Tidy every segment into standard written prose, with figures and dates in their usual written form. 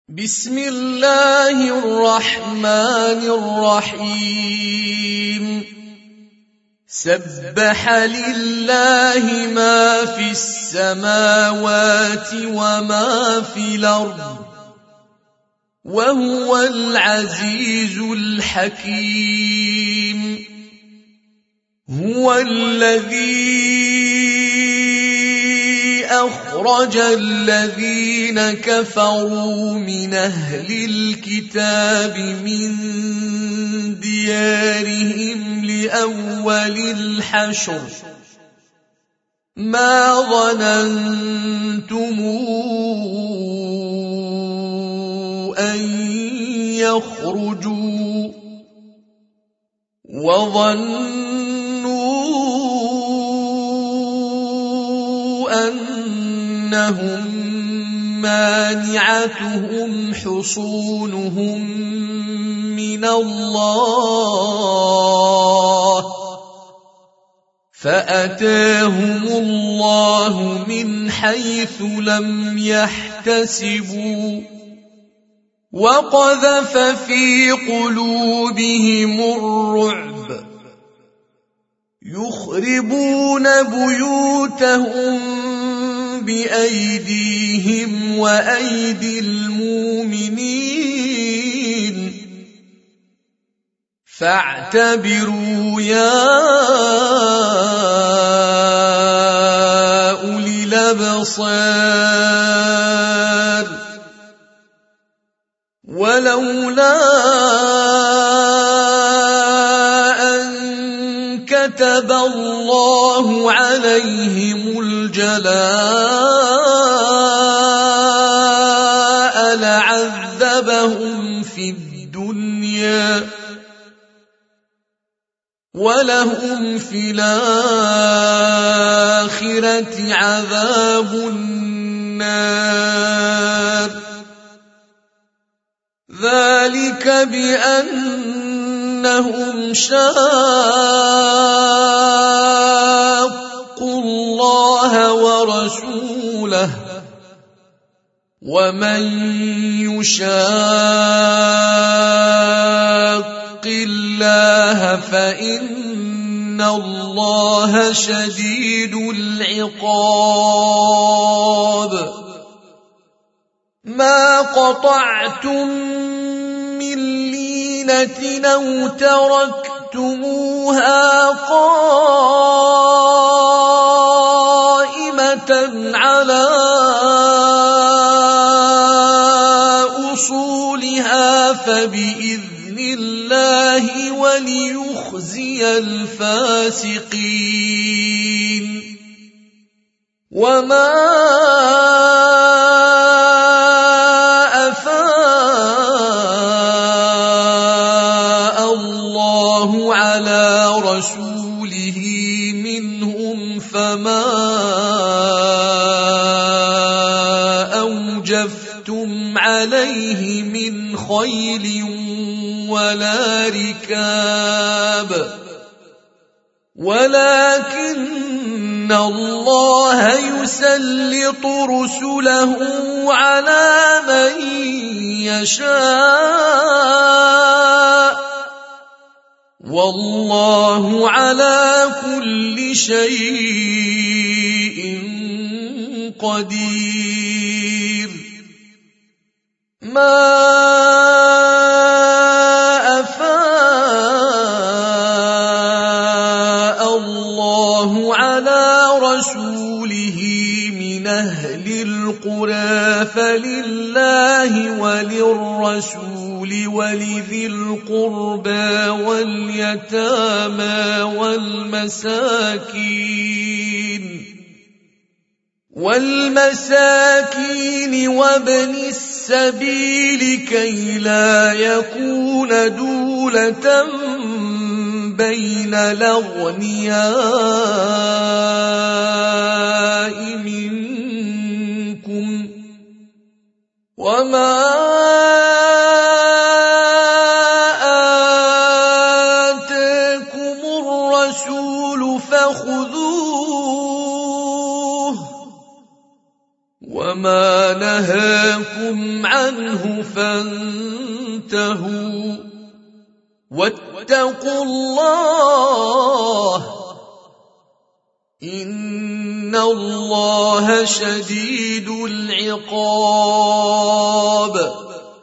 بسم الله الرحمن الرحيم سبح لله ما في السماوات وما في الأرض وهو العزيز الحكيم هو الذي أخرج الذين كفروا من أهل الكتاب من ديارهم لأول الحشر ما ظننتم أن يخرجوا وظنوا أنهم مانعتهم حصونهم من الله فأتاهم الله من حيث لم يحتسبوا وقذف في قلوبهم الرعب يخربون بيوتهم بأيديهم وأيدي المؤمنين فاعتبروا يا أولي الأبصار ولولا أن كتب الله عليهم الجلاء لعذبهم في الدنيا ولهم في الآخرة عذاب النار ذلك بأنهم شاقوا الله ورسوله ومن يشاق الله فإن الله شديد العقاب ما قطعتم من لينة أو تركتموها قائمة على أصولها فبإذن الله وليخزي الفاسقين وما أفاء الله على رسوله منهم فما أوجفتم عليه من خيل ولا ركاب ولكن الله يسلط رسله على من يشاء والله على كل شيء قدير ما أفاء الله على رسوله من أهل القرى فلله وللرسول ولذي القربى واليتامى والمساكين وابن السبيل كي لا يكون دولة بين الأغنياء منكم وما آتاكم الرسول فخذوه وما نهاكم عنه فانتهوا واتقوا الله إن الله شديد العقاب.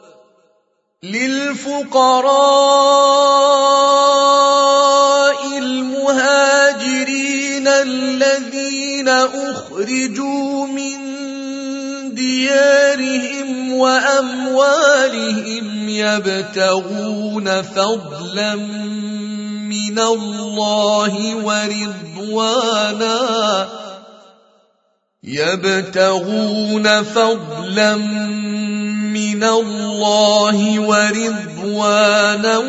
للفقراء المهاجرين الذين أخرجوا من ديارهم وأموالهم يبتغون فضلا من الله ورضوانا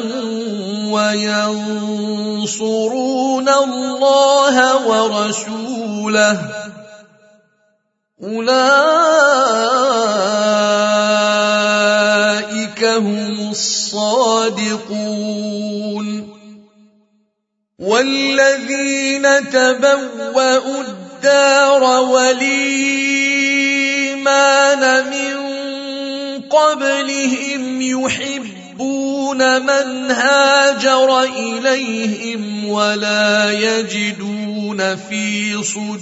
وينصرون الله ورسوله أولئك هم الصادقون. والذين تبوأوا الدار والإيمان من قبلهم يحبون من هاجر إليهم ولا يجدون في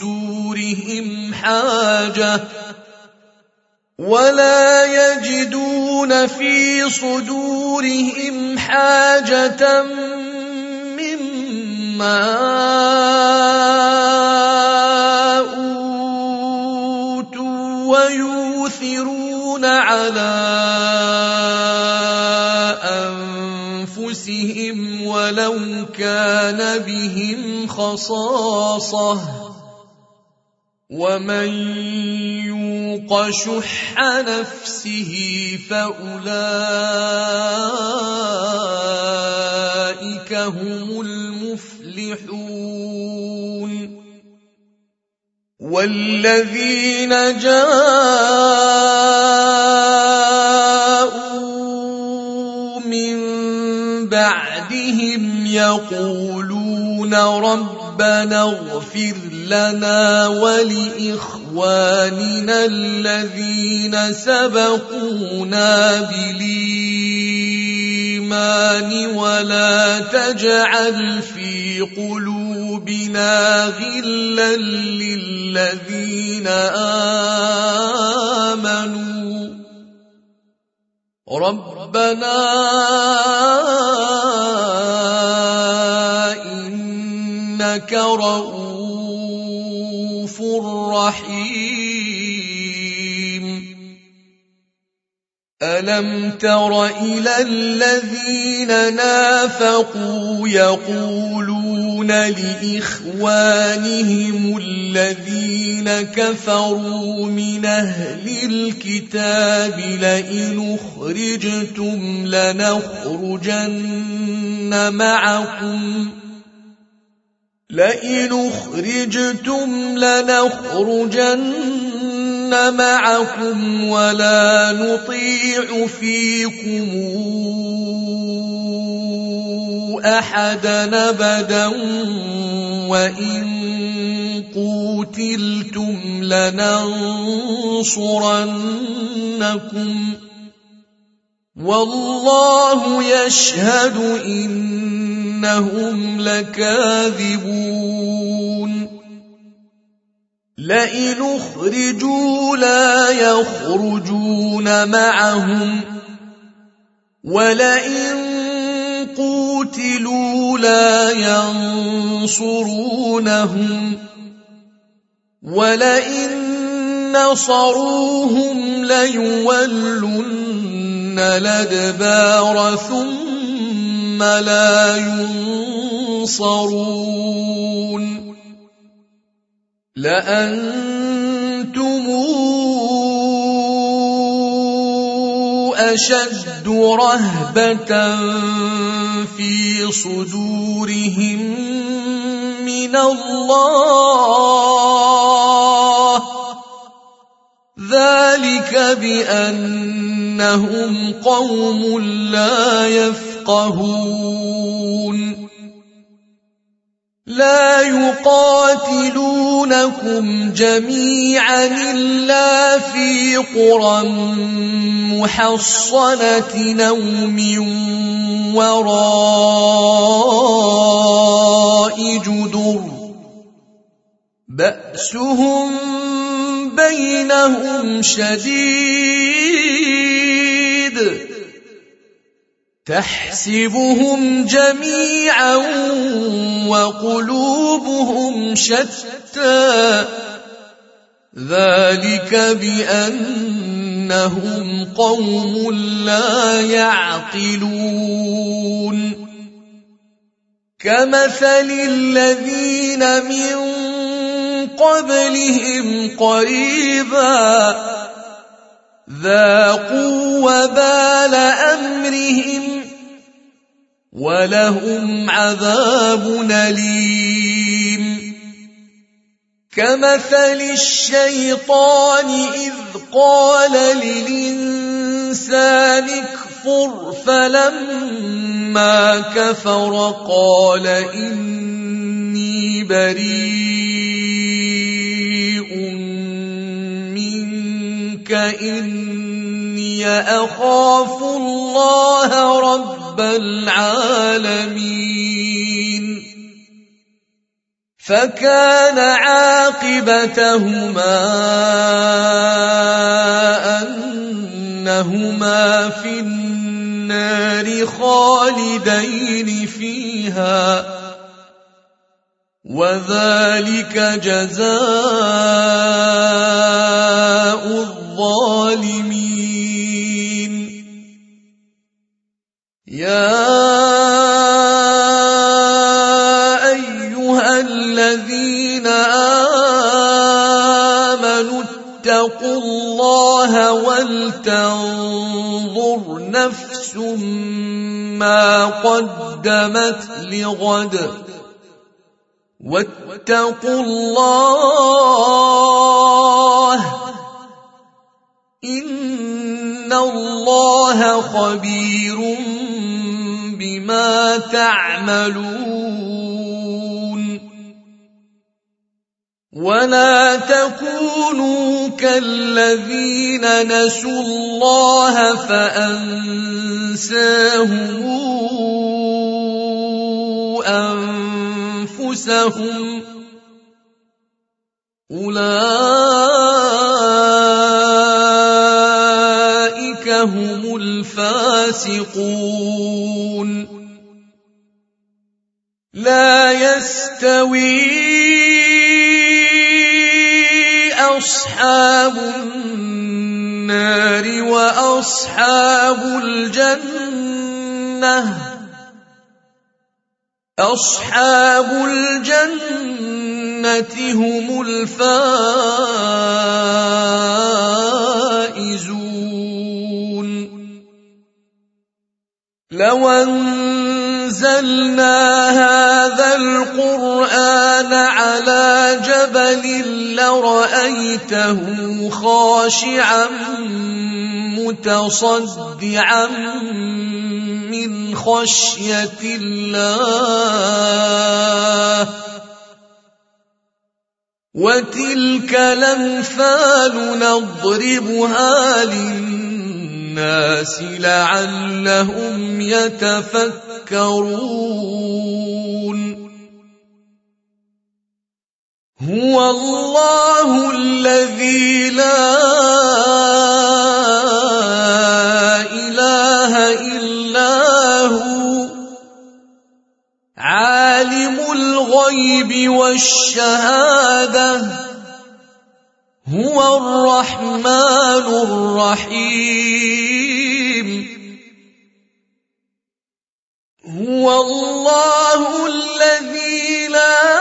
صدورهم حاجة مما أوتوا ويؤثرون على أنفسهم ولو كان بهم خصاصة ومن يوق شح نفسه فأولئك هم المفلحون. والذين جاءوا من بعدهم يقولون ربنا اغفر لنا ولإخواننا الذين سبقونا بالإيمان ولا تجعل في قلوبنا غلا للذين آمنوا ربنا إنك رؤوف رحيم. ألم تر إلى الذين نافقوا يقولون لإخوانهم الذين كفروا من أهل الكتاب لئن أخرجتم لنخرجن معكم ولا نطيع فيكم أحدا أبدا وإن قوتلتم لننصرنكم والله يشهد إنهم لكاذبون. لئن أخرجوا لا يخرجون معهم ولئن قوتلوا لا ينصرونهم ولئن نصروهم ليولن الأدبار ثم لا ينصرون. لأنتم أشد رهبة في صدورهم من الله ذلك بأنهم قوم لا يفقهون. لا يقاتلونكم جميعا إلا في قرى محصنة أو من وراء جدر بأسهم بينهم شديد تحسبهم جميعا وقلوبهم شتى ذلك بأنهم قوم لا يعقلون كمثل الذين من قبلهم قريبا ذاقوا وبال أمرهم ولهم عذاب أليم كمثل الشيطان إذ قال للإنسان اكفر فلما كفر قال إني بريء منك إني أخاف الله رب العالمين فكان عاقبتهما أنهما في النار خالدين فيها وذلك جزاء الظالمين يا أيها الذين آمنوا اتقوا الله ولتنظر نفس ما قدمت لغد واتقوا الله إن الله خبير بما تعملون ولا تكونوا كالذين نسوا الله فأنساهم أنفسهم أولئك هم الفاسقون لا يستوي أصحاب النار وأصحاب الجنة أصحاب الجنة هم الفائزون لو أنزلنا هذا القرآن على جبل لرأيته خاشعا متصدعا من خشية الله وتلك الأمثال نضربها للناس لعلهم يتفكرون هو الله الذي لا إله إلا هو عالم الغيب والشهادة هو الرحمن الرحيم هو الله الذي لا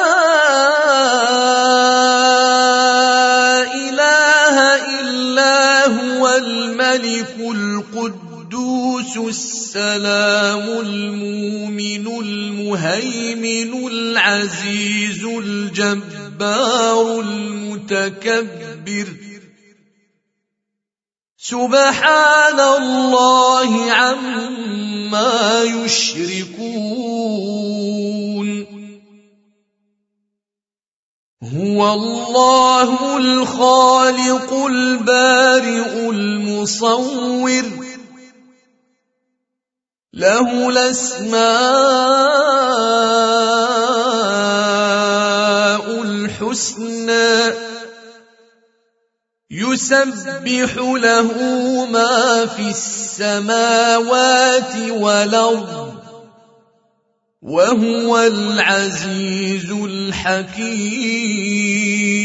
إله إلا هو الملك القدوس السلام المؤمن المهيمن العزيز الجبار المتكبر سبحان الله عما يشركون هو الله الخالق البارئ المصور له الأسماء الحسنى يسبح له ما في السماوات والأرض وهو العزيز الحكيم.